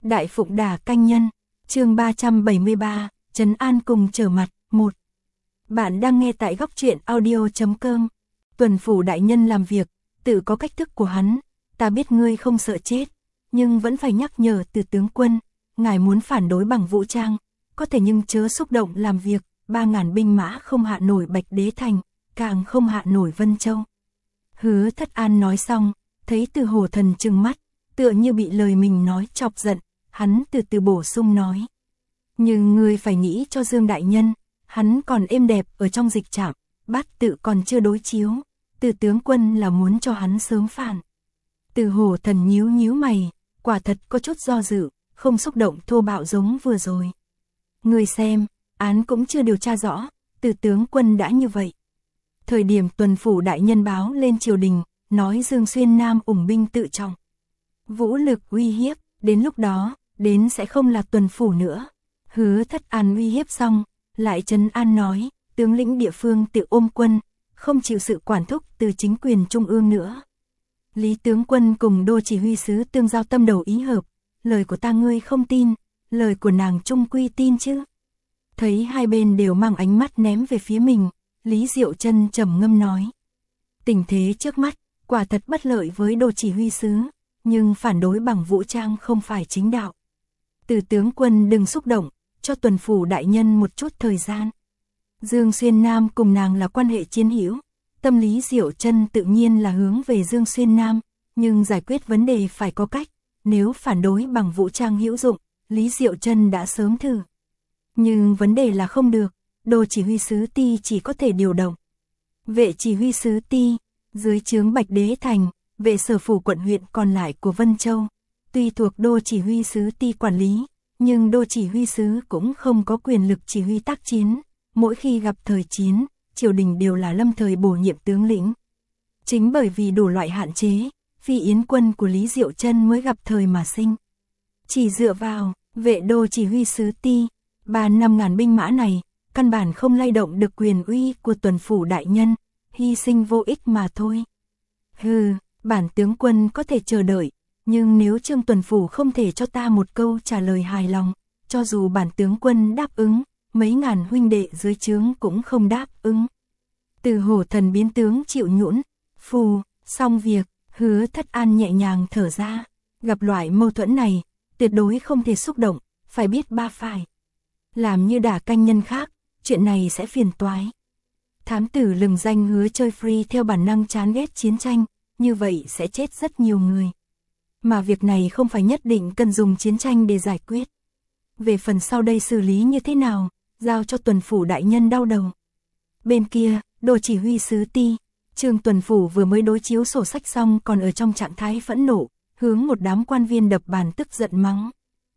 Đại Phụng Đà Canh Nhân, chương 373, Trấn An cùng trở mặt, 1. Bạn đang nghe tại góc truyện audio.com. Tuần phủ đại nhân làm việc, tự có cách thức của hắn, ta biết ngươi không sợ chết, nhưng vẫn phải nhắc nhở Từ tướng quân, ngài muốn phản đối bằng vũ trang, có thể nhưng chớ xúc động làm việc, 3.000 binh mã không hạ nổi Bạch Đế Thành, càng không hạ nổi Vân Châu. Hứa Thất An nói xong, thấy Từ Hổ Thần trừng mắt, tựa như bị lời mình nói chọc giận, hắn từ từ bổ sung nói. Nhưng ngươi phải nghĩ cho Dương Đại Nhân, hắn còn êm đẹp ở trong dịch trạm, bát tự còn chưa đối chiếu, Từ tướng quân là muốn cho hắn sớm phản. Từ Hổ Thần nhíu nhíu mày, quả thật có chút do dự, không xúc động thô bạo giống vừa rồi. Ngươi xem, án cũng chưa điều tra rõ, Từ tướng quân đã như vậy. Thời điểm tuần phủ đại nhân báo lên triều đình, nói Dương Xuyên Nam ủng binh tự trọng. Vũ lực uy hiếp, đến lúc đó, đến sẽ không là tuần phủ nữa. Hứa Thất An uy hiếp xong, lại trấn an nói, tướng lĩnh địa phương tự ôm quân, không chịu sự quản thúc từ chính quyền trung ương nữa. Lý tướng quân cùng đô chỉ huy sứ tương giao tâm đầu ý hợp, lời của ta ngươi không tin, lời của nàng trung quy tin chứ. Thấy hai bên đều mang ánh mắt ném về phía mình, Lý Diệu Trân trầm ngâm nói. Tình thế trước mắt, quả thật bất lợi với đô chỉ huy sứ, nhưng phản đối bằng vũ trang không phải chính đạo. Từ tướng quân đừng xúc động, cho tuần phủ đại nhân một chút thời gian. Dương Xuyên Nam cùng nàng là quan hệ chiến hữu, tâm lý Diệu Trân tự nhiên là hướng về Dương Xuyên Nam, nhưng giải quyết vấn đề phải có cách, nếu phản đối bằng vũ trang hữu dụng, Lý Diệu Trân đã sớm thử. Nhưng vấn đề là không được, đô chỉ huy sứ Ti chỉ có thể điều động. Vệ chỉ huy sứ Ti, dưới trướng Bạch Đế Thành, vệ sở phủ quận huyện còn lại của Vân Châu, tuy thuộc đô chỉ huy sứ Ti quản lý, nhưng đô chỉ huy sứ cũng không có quyền lực chỉ huy tác chiến, mỗi khi gặp thời chiến, triều đình đều là lâm thời bổ nhiệm tướng lĩnh. Chính bởi vì đủ loại hạn chế, Phi Yến quân của Lý Diệu Trân mới gặp thời mà sinh. Chỉ dựa vào, vệ đô chỉ huy sứ Ti, 3-5 binh mã này, căn bản không lay động được quyền uy của tuần phủ đại nhân, hy sinh vô ích mà thôi. Hừ, bản tướng quân có thể chờ đợi, nhưng nếu Trương tuần phủ không thể cho ta một câu trả lời hài lòng, cho dù bản tướng quân đáp ứng, mấy ngàn huynh đệ dưới trướng cũng không đáp ứng. Từ Hổ Thần biến tướng chịu nhũn, phù, xong việc, Hứa Thất An nhẹ nhàng thở ra, gặp loại mâu thuẫn này, tuyệt đối không thể xúc động, phải biết ba phải. Làm như Đả Canh Nhân khác, chuyện này sẽ phiền toái. Thám tử lừng danh Hứa chơi free theo bản năng chán ghét chiến tranh, như vậy sẽ chết rất nhiều người. Mà việc này không phải nhất định cần dùng chiến tranh để giải quyết. Về phần sau đây xử lý như thế nào, giao cho tuần phủ đại nhân đau đầu. Bên kia, đô chỉ huy sứ Ti, Trương tuần phủ vừa mới đối chiếu sổ sách xong còn ở trong trạng thái phẫn nộ, hướng một đám quan viên đập bàn tức giận mắng.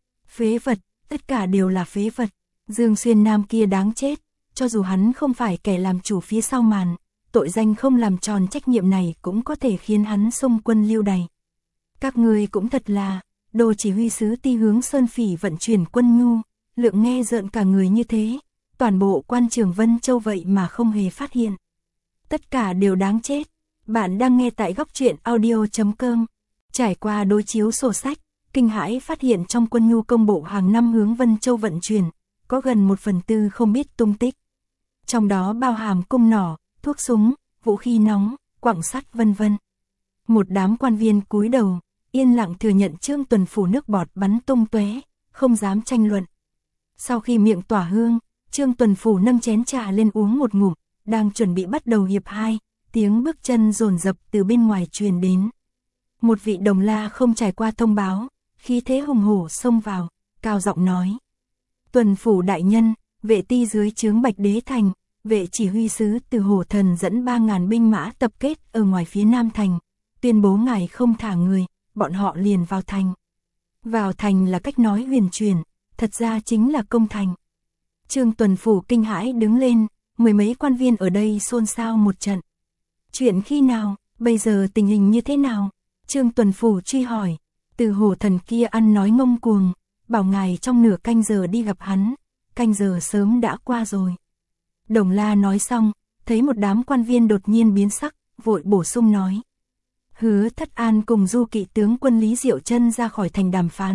Phế vật, tất cả đều là phế vật. Dương Xuyên Nam kia đáng chết, cho dù hắn không phải kẻ làm chủ phía sau màn, tội danh không làm tròn trách nhiệm này cũng có thể khiến hắn xông quân lưu đày. Các ngươi cũng thật là, đô chỉ huy sứ Ti hướng Sơn Phỉ vận chuyển quân nhu, lượng nghe rợn cả người như thế, toàn bộ quan trường Vân Châu vậy mà không hề phát hiện. Tất cả đều đáng chết. Bạn đang nghe tại góc truyện audio.com. Trải qua đối chiếu sổ sách, kinh hãi phát hiện trong quân nhu công bộ hàng năm hướng Vân Châu vận chuyển, có gần 1/4 không biết tung tích. Trong đó bao hàm cung nỏ, thuốc súng, vũ khí nóng, quặng sắt vân vân. Một đám quan viên cúi đầu, yên lặng thừa nhận Trương tuần phủ nước bọt bắn tung tóe, không dám tranh luận. Sau khi miệng tỏa hương, Trương tuần phủ nâng chén trà lên uống một ngụm, đang chuẩn bị bắt đầu hiệp 2, tiếng bước chân dồn dập từ bên ngoài truyền đến. Một vị đồng la không trải qua thông báo, khí thế hùng hổ xông vào, cao giọng nói. Tuần phủ đại nhân, vệ Ti dưới trướng Bạch Đế Thành, vệ chỉ huy sứ Từ Hổ Thần dẫn 3.000 binh mã tập kết ở ngoài phía Nam Thành, tuyên bố ngài không thả người, bọn họ liền vào thành. Vào thành là cách nói huyền truyền, thật ra chính là công thành. Trương tuần phủ kinh hãi đứng lên, mười mấy quan viên ở đây xôn xao một trận. Chuyện khi nào, bây giờ tình hình như thế nào? Trương tuần phủ truy hỏi. Từ Hổ Thần kia ăn nói ngông cuồng, bảo ngài trong nửa canh giờ đi gặp hắn, canh giờ sớm đã qua rồi. Đồng la nói xong, thấy một đám quan viên đột nhiên biến sắc, vội bổ sung nói. Hứa Thất An cùng du kỵ tướng quân Lý Diệu Trân ra khỏi thành đàm phán,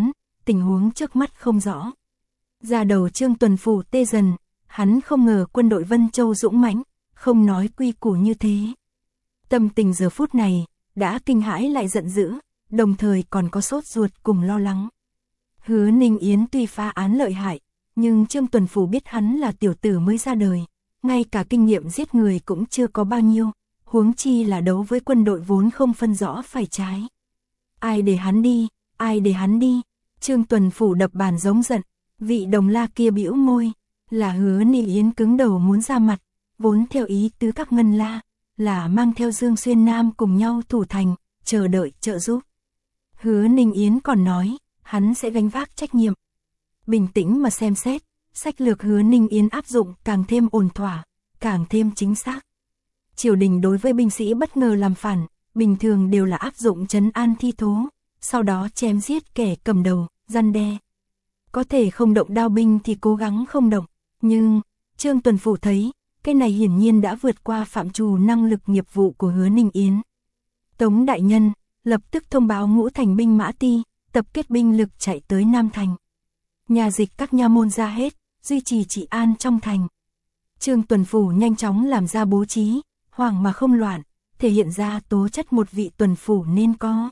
tình huống trước mắt không rõ. Ra đầu Trương Tuần Phủ tê dần, hắn không ngờ quân đội Vân Châu dũng mãnh, không nói quy củ như thế. Tâm tình giờ phút này, đã kinh hãi lại giận dữ, đồng thời còn có sốt ruột cùng lo lắng. Hứa Ninh Yến tuy phá án lợi hại, nhưng Trương Tuần Phủ biết hắn là tiểu tử mới ra đời, ngay cả kinh nghiệm giết người cũng chưa có bao nhiêu, huống chi là đấu với quân đội vốn không phân rõ phải trái. Ai để hắn đi, ai để hắn đi, Trương Tuần Phủ đập bàn giống giận, vị đồng la kia bĩu môi, là Hứa Ninh Yến cứng đầu muốn ra mặt, vốn theo ý tứ các ngân la, là mang theo Dương Xuyên Nam cùng nhau thủ thành, chờ đợi trợ giúp. Hứa Ninh Yến còn nói, hắn sẽ gánh vác trách nhiệm. Bình tĩnh mà xem xét, sách lược Hứa Ninh Yến áp dụng càng thêm ổn thỏa, càng thêm chính xác. Triều đình đối với binh sĩ bất ngờ làm phản, bình thường đều là áp dụng trấn an thi thố, sau đó chém giết kẻ cầm đầu, răn đe. Có thể không động đao binh thì cố gắng không động, nhưng Trương Tuần Phủ thấy, cái này hiển nhiên đã vượt qua phạm trù năng lực nghiệp vụ của Hứa Ninh Yến. Tống đại nhân lập tức thông báo Ngũ Thành binh mã ti, tập kết binh lực chạy tới Nam Thành. Nhà dịch các nha môn ra hết, duy trì trị an trong thành. Trương Tuần Phủ nhanh chóng làm ra bố trí, hoảng mà không loạn, thể hiện ra tố chất một vị tuần phủ nên có.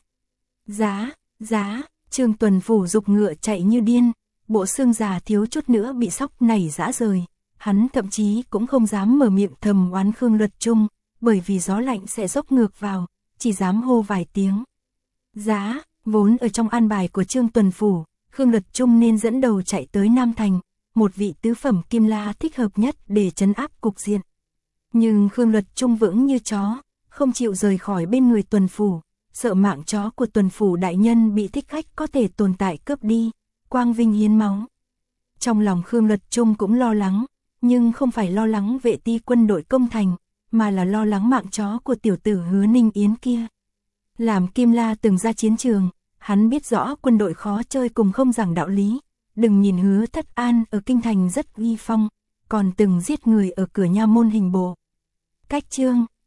Giá, Trương Tuần Phủ dục ngựa chạy như điên, bộ xương già thiếu chút nữa bị sóc nảy rã rời. Hắn thậm chí cũng không dám mở miệng thầm oán Khương Luật Trung, bởi vì gió lạnh sẽ dốc ngược vào, chỉ dám hô vài tiếng. Giá, vốn ở trong an bài của Trương Tuần Phủ, Khương Luật Trung nên dẫn đầu chạy tới Nam Thành, một vị tứ phẩm kim la thích hợp nhất để trấn áp cục diện. Nhưng Khương Luật Trung vững như chó, không chịu rời khỏi bên người Tuần Phủ, sợ mạng chó của Tuần Phủ đại nhân bị thích khách có thể tồn tại cướp đi, quang vinh hiến máu. Trong lòng Khương Luật Trung cũng lo lắng, nhưng không phải lo lắng vệ ti quân đội công thành, mà là lo lắng mạng chó của tiểu tử Hứa Ninh Yến kia. Làm Kim La từng ra chiến trường, hắn biết rõ quân đội khó chơi cùng không giảng đạo lý. Đừng nhìn Hứa Thất An ở kinh thành rất uy phong, còn từng giết người ở cửa nha môn hình bộ. Cách chương